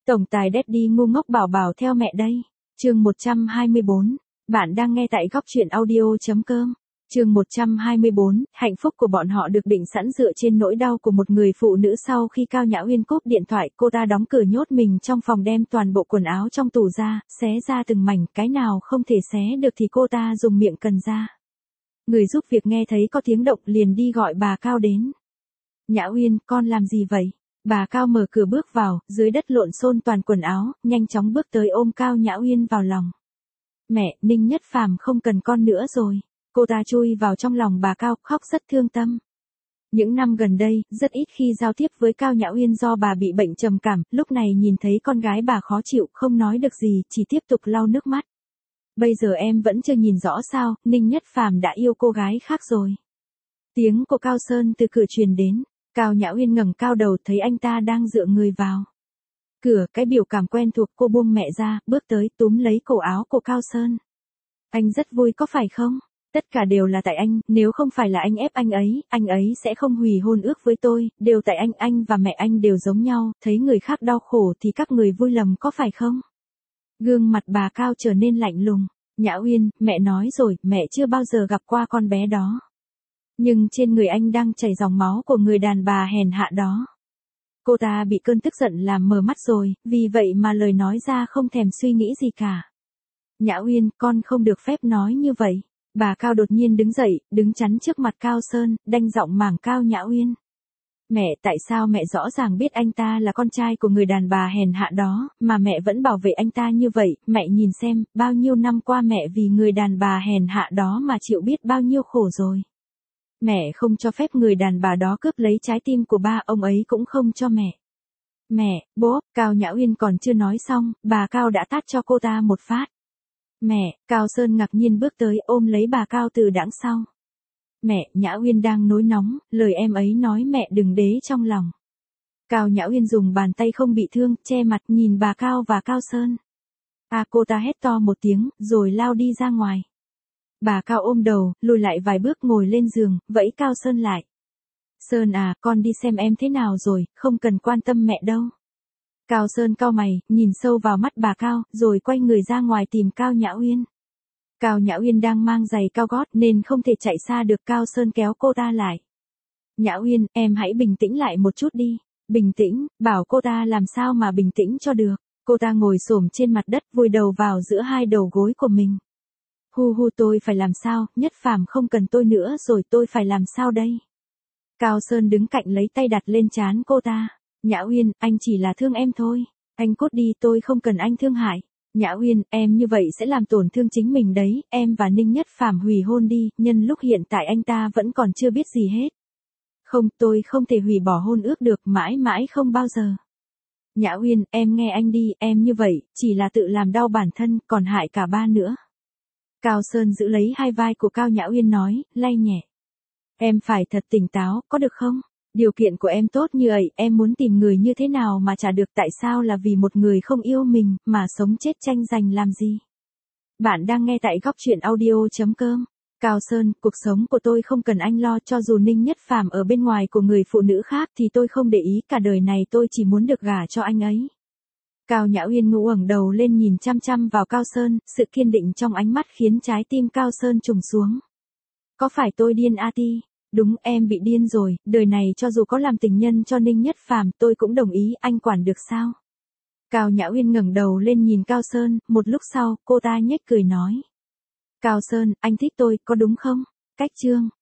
Tổng tài Daddy ngu ngốc bảo bảo theo mẹ đây. Chương 124. Bạn đang nghe tại góc truyện audio.com. Chương 124, hạnh phúc của bọn họ được định sẵn dựa trên nỗi đau của một người phụ nữ. Sau khi Cao Nhã Uyên cúp điện thoại, cô ta đóng cửa nhốt mình trong phòng, đem toàn bộ quần áo trong tủ ra, xé ra từng mảnh, cái nào không thể xé được thì cô ta dùng miệng cần ra. Người giúp việc nghe thấy có tiếng động liền đi gọi bà Cao đến. Nhã Uyên, con làm gì vậy? Bà Cao mở cửa bước vào, dưới đất lộn xôn toàn quần áo, nhanh chóng bước tới ôm Cao Nhã Uyên vào lòng. Mẹ, Ninh Nhất Phàm không cần con nữa rồi. Cô ta chui vào trong lòng bà Cao, khóc rất thương tâm. Những năm gần đây, rất ít khi giao tiếp với Cao Nhã Uyên do bà bị bệnh trầm cảm, lúc này nhìn thấy con gái bà khó chịu, không nói được gì, chỉ tiếp tục lau nước mắt. Bây giờ em vẫn chưa nhìn rõ sao, Ninh Nhất Phàm đã yêu cô gái khác rồi. Tiếng của Cao Sơn từ cửa truyền đến. Cao Nhã Uyên ngẩng cao đầu, thấy anh ta đang dựa người vào cửa, cái biểu cảm quen thuộc. Cô buông mẹ ra, bước tới túm lấy cổ áo của Cao Sơn. Anh rất vui có phải không? Tất cả đều là tại anh, nếu không phải là anh ép anh ấy sẽ không hủy hôn ước với tôi, đều tại anh và mẹ anh đều giống nhau, thấy người khác đau khổ thì các người vui lầm có phải không? Gương mặt bà Cao trở nên lạnh lùng. Nhã Uyên, mẹ nói rồi, mẹ chưa bao giờ gặp qua con bé đó. Nhưng trên người anh đang chảy dòng máu của người đàn bà hèn hạ đó. Cô ta bị cơn tức giận làm mờ mắt rồi, vì vậy mà lời nói ra không thèm suy nghĩ gì cả. Nhã Uyên, con không được phép nói như vậy. Bà Cao đột nhiên đứng dậy, đứng chắn trước mặt Cao Sơn, đanh giọng mảng Cao Nhã Uyên. Mẹ, tại sao mẹ rõ ràng biết anh ta là con trai của người đàn bà hèn hạ đó, mà mẹ vẫn bảo vệ anh ta như vậy? Mẹ nhìn xem, bao nhiêu năm qua mẹ vì người đàn bà hèn hạ đó mà chịu biết bao nhiêu khổ rồi. Mẹ không cho phép người đàn bà đó cướp lấy trái tim của ba, ông ấy cũng không cho mẹ. Mẹ, bố, Cao Nhã Uyên còn chưa nói xong, bà Cao đã tát cho cô ta một phát. Mẹ, Cao Sơn ngạc nhiên bước tới ôm lấy bà Cao từ đằng sau. Mẹ, Nhã Uyên đang nổi nóng, lời em ấy nói mẹ đừng để trong lòng. Cao Nhã Uyên dùng bàn tay không bị thương, che mặt nhìn bà Cao và Cao Sơn. Cô ta hét to một tiếng, rồi lao đi ra ngoài. Bà Cao ôm đầu, lùi lại vài bước ngồi lên giường, vẫy Cao Sơn lại. Sơn à, con đi xem em thế nào rồi, không cần quan tâm mẹ đâu. Cao Sơn cau mày, nhìn sâu vào mắt bà Cao, rồi quay người ra ngoài tìm Cao Nhã Uyên. Cao Nhã Uyên đang mang giày cao gót nên không thể chạy xa được. Cao Sơn kéo cô ta lại. Nhã Uyên, em hãy bình tĩnh lại một chút đi. Bình tĩnh, bảo cô ta làm sao mà bình tĩnh cho được. Cô ta ngồi xổm trên mặt đất, vùi đầu vào giữa hai đầu gối của mình. Hu tôi phải làm sao, Nhất Phàm không cần tôi nữa rồi, tôi phải làm sao đây? Cao Sơn đứng cạnh lấy tay đặt lên trán cô ta. Nhã Uyên, anh chỉ là thương em thôi. Anh cút đi, tôi không cần anh thương hại. Nhã Uyên, em như vậy sẽ làm tổn thương chính mình đấy, em và Ninh Nhất Phàm hủy hôn đi, nhân lúc hiện tại anh ta vẫn còn chưa biết gì hết. Không, tôi không thể hủy bỏ hôn ước được, mãi mãi không bao giờ. Nhã Uyên, em nghe anh đi, em như vậy, chỉ là tự làm đau bản thân, còn hại cả ba nữa. Cao Sơn giữ lấy hai vai của Cao Nhã Uyên nói, lay nhẹ. Em phải thật tỉnh táo, có được không? Điều kiện của em tốt như vậy, em muốn tìm người như thế nào mà trả được, tại sao là vì một người không yêu mình, mà sống chết tranh giành làm gì? Bạn đang nghe tại góc truyện audio.com. Cao Sơn, cuộc sống của tôi không cần anh lo, cho dù Ninh Nhất Phàm ở bên ngoài của người phụ nữ khác thì tôi không để ý, cả đời này tôi chỉ muốn được gả cho anh ấy. Cao Nhã Uyên ngẩng đầu lên nhìn chăm chăm vào Cao Sơn, sự kiên định trong ánh mắt khiến trái tim Cao Sơn trùng xuống. Có phải tôi điên Ti? Đúng, em bị điên rồi, đời này cho dù có làm tình nhân cho Ninh Nhất Phàm tôi cũng đồng ý, anh quản được sao? Cao Nhã Uyên ngẩng đầu lên nhìn Cao Sơn, một lúc sau, cô ta nhếch cười nói. Cao Sơn, anh thích tôi, có đúng không? Cách chương.